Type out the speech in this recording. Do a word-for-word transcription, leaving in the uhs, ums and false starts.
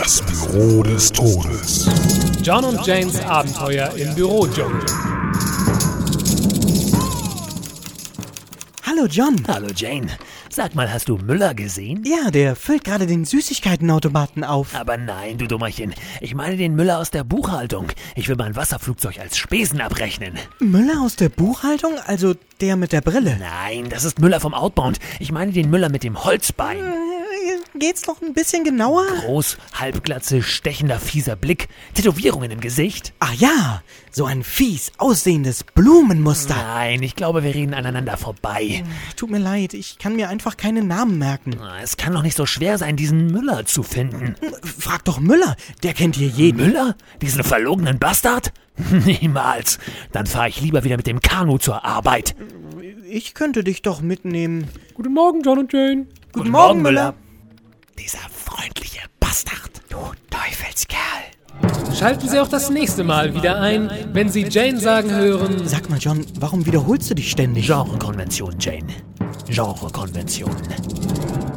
Das Büro des Todes. John und Janes Abenteuer im Bürodschungel. Hallo John. Hallo Jane. Sag mal, hast du Müller gesehen? Ja, der füllt gerade den Süßigkeitenautomaten auf. Aber nein, du Dummerchen. Ich meine den Müller aus der Buchhaltung. Ich will mein Wasserflugzeug als Spesen abrechnen. Müller aus der Buchhaltung? Also der mit der Brille? Nein, das ist Müller vom Outbound. Ich meine den Müller mit dem Holzbein. Geht's noch ein bisschen genauer? Groß, Halbglatze, stechender, fieser Blick, Tätowierungen im Gesicht. Ach ja, so ein fies aussehendes Blumenmuster. Nein, ich glaube, wir reden aneinander vorbei. Tut mir leid, ich kann mir einfach keine Namen merken. Es kann doch nicht so schwer sein, diesen Müller zu finden. Frag doch Müller, der kennt hier jeden. Müller? Diesen verlogenen Bastard? Niemals. Dann fahre ich lieber wieder mit dem Kanu zur Arbeit. Ich könnte dich doch mitnehmen. Guten Morgen, John und Jane. Guten, Guten Morgen, Müller. Dieser freundliche Bastard. Du Teufelskerl. Schalten Sie auch das nächste Mal wieder ein, wenn Sie Jane sagen hören... Sag mal, John, warum wiederholst du dich ständig? Genrekonvention, Jane. Genrekonvention.